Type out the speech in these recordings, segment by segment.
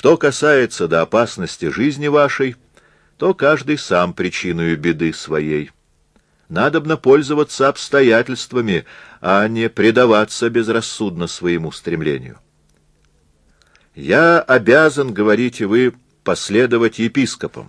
Что касается до опасности жизни вашей, то каждый сам причиною беды своей. Надобно пользоваться обстоятельствами, а не предаваться безрассудно своему стремлению. Я обязан, говорите вы, последовать епископам.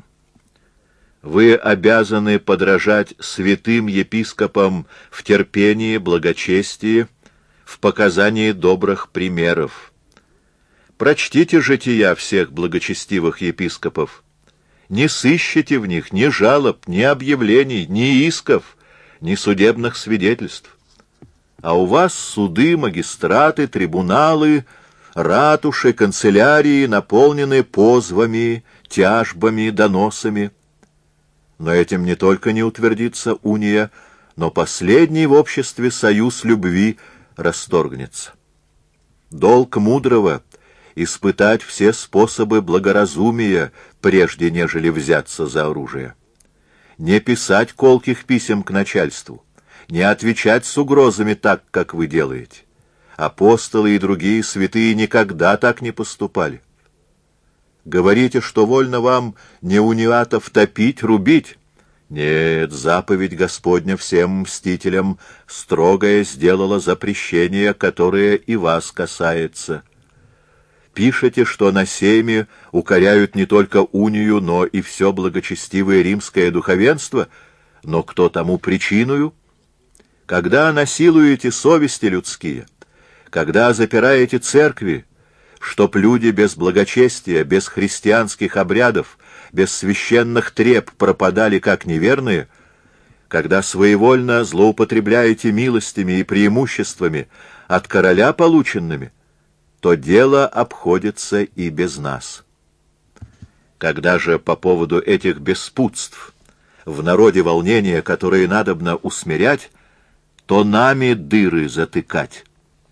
Вы обязаны подражать святым епископам в терпении, благочестии, в показании добрых примеров. Прочтите жития всех благочестивых епископов. Не сыщите в них ни жалоб, ни объявлений, ни исков, ни судебных свидетельств. А у вас суды, магистраты, трибуналы, ратуши, канцелярии наполнены позвами, тяжбами, доносами. Но этим не только не утвердится уния, но последний в обществе союз любви расторгнется. Долг мудрого — испытать все способы благоразумия, прежде нежели взяться за оружие. Не писать колких писем к начальству, не отвечать с угрозами так, как вы делаете. Апостолы и другие святые никогда так не поступали. Говорите, что вольно вам не униатов топить, рубить. Нет, заповедь Господня всем мстителям строгое сделала запрещение, которое и вас касается. Пишете, что на сейме укоряют не только унию, но и все благочестивое римское духовенство, но кто тому причиною? Когда насилуете совести людские, когда запираете церкви, чтоб люди без благочестия, без христианских обрядов, без священных треб пропадали как неверные, когда своевольно злоупотребляете милостями и преимуществами от короля полученными, то дело обходится и без нас. Когда же по поводу этих беспутств в народе волнения, которые надобно усмирять, то нами дыры затыкать.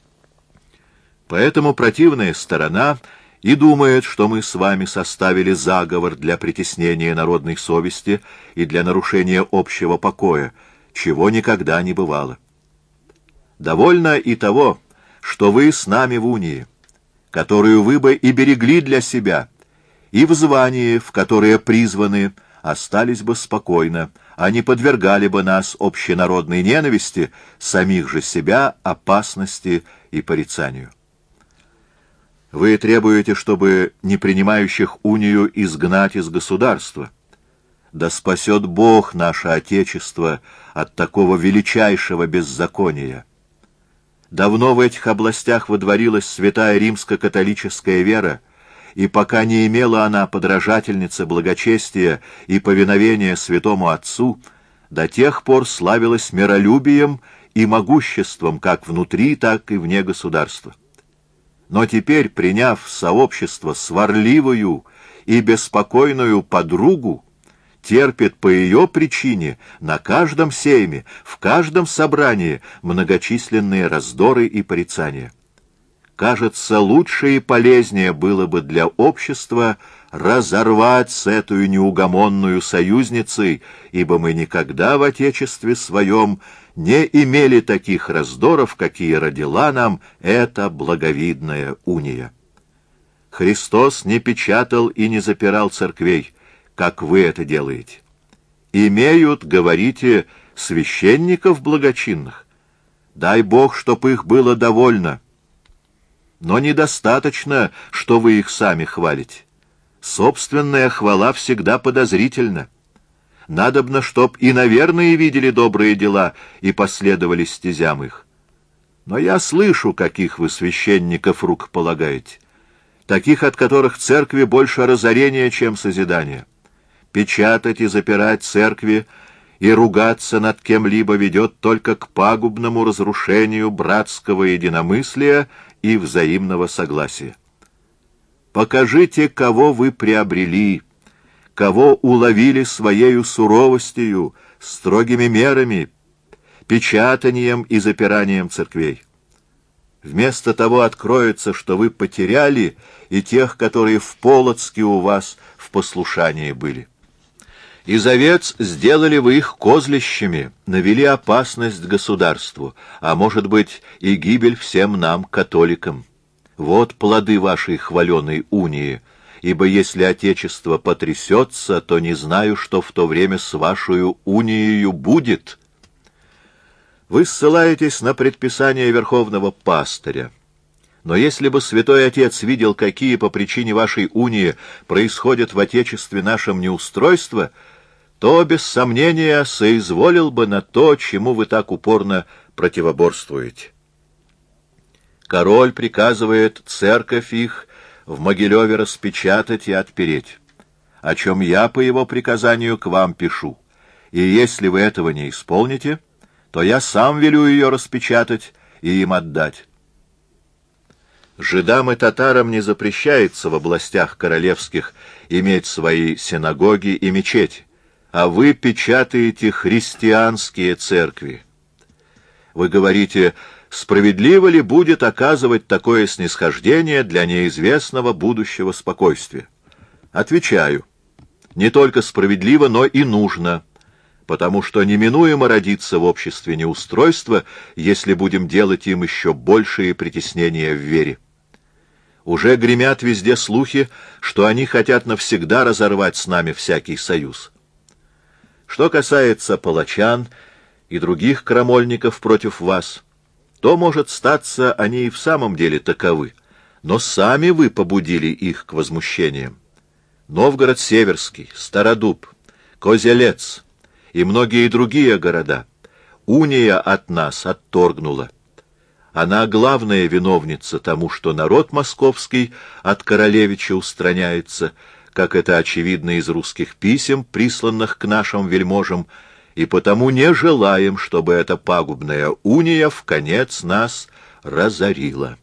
Поэтому противная сторона и думает, что мы с вами составили заговор для притеснения народной совести и для нарушения общего покоя, чего никогда не бывало. Довольно и того, что вы с нами в унии, которую вы бы и берегли для себя, и в звании, в которое призваны, остались бы спокойно, а не подвергали бы нас общенародной ненависти, самих же себя опасности и порицанию. Вы требуете, чтобы не принимающих унию изгнать из государства. Да спасет Бог наше Отечество от такого величайшего беззакония. Давно в этих областях водворилась святая римско-католическая вера, и пока не имела она подражательницы благочестия и повиновения святому Отцу, до тех пор славилась миролюбием и могуществом как внутри, так и вне государства. Но теперь, приняв сообщество сварливую и беспокойную подругу, терпит по ее причине на каждом сейме, в каждом собрании многочисленные раздоры и порицания. Кажется, лучше и полезнее было бы для общества разорвать с этой неугомонную союзницей, ибо мы никогда в Отечестве своем не имели таких раздоров, какие родила нам эта благовидная уния. Христос не печатал и не запирал церквей, как вы это делаете. Имеют, говорите, священников благочинных. Дай Бог, чтоб их было довольно. Но недостаточно, что вы их сами хвалите. Собственная хвала всегда подозрительна. Надобно, чтоб и наверное видели добрые дела и последовали стезям их. Но я слышу, каких вы священников рукополагаете, таких, от которых церкви больше разорения, чем созидания. Печатать и запирать церкви и ругаться над кем-либо ведет только к пагубному разрушению братского единомыслия и взаимного согласия. Покажите, кого вы приобрели, кого уловили своею суровостью, строгими мерами, печатанием и запиранием церквей. Вместо того откроется, что вы потеряли и тех, которые в Полоцке у вас в послушании были. Из овец сделали вы их козлищами, навели опасность государству, а может быть и гибель всем нам, католикам. Вот плоды вашей хваленой унии, ибо если Отечество потрясется, то не знаю, что в то время с вашей унией будет. Вы ссылаетесь на предписание Верховного Пастыря. Но если бы Святой Отец видел, какие по причине вашей унии происходят в Отечестве нашем неустройства, то, без сомнения, соизволил бы на то, чему вы так упорно противоборствуете. Король приказывает церковь их в Могилеве распечатать и отпереть, о чем я по его приказанию к вам пишу, и если вы этого не исполните, то я сам велю ее распечатать и им отдать. Жидам и татарам не запрещается в областях королевских иметь свои синагоги и мечети, а вы печатаете христианские церкви. Вы говорите, справедливо ли будет оказывать такое снисхождение для неизвестного будущего спокойствия? Отвечаю, не только справедливо, но и нужно, потому что неминуемо родится в обществе неустройство, если будем делать им еще большие притеснения в вере. Уже гремят везде слухи, что они хотят навсегда разорвать с нами всякий союз. Что касается палачан и других крамольников против вас, то, может статься, они и в самом деле таковы, но сами вы побудили их к возмущениям. Новгород-Северский, Стародуб, Козелец и многие другие города уния от нас отторгнула. Она главная виновница тому, что народ московский от королевича устраняется, как это очевидно из русских писем, присланных к нашим вельможам, и потому не желаем, чтобы эта пагубная уния вконец нас разорила.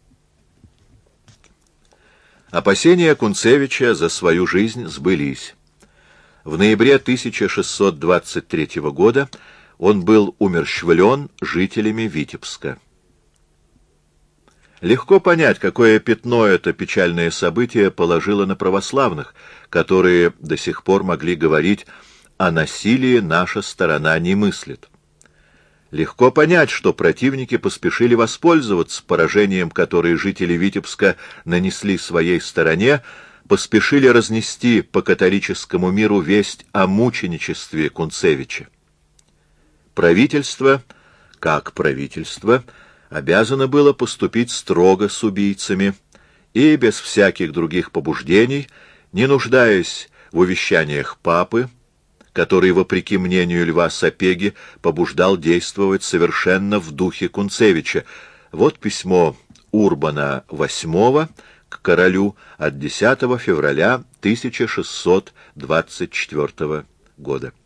Опасения Кунцевича за свою жизнь сбылись. В ноябре 1623 года он был умерщвлен жителями Витебска. Легко понять, какое пятно это печальное событие положило на православных, которые до сих пор могли говорить о насилии наша сторона не мыслит. Легко понять, что противники поспешили воспользоваться поражением, которое жители Витебска нанесли своей стороне, поспешили разнести по католическому миру весть о мученичестве Кунцевича. Правительство, как правительство, обязано было поступить строго с убийцами и без всяких других побуждений, не нуждаясь в увещаниях папы, который, вопреки мнению Льва Сапеги, побуждал действовать совершенно в духе Кунцевича. Вот письмо Урбана VIII к королю от 10 февраля 1624 года.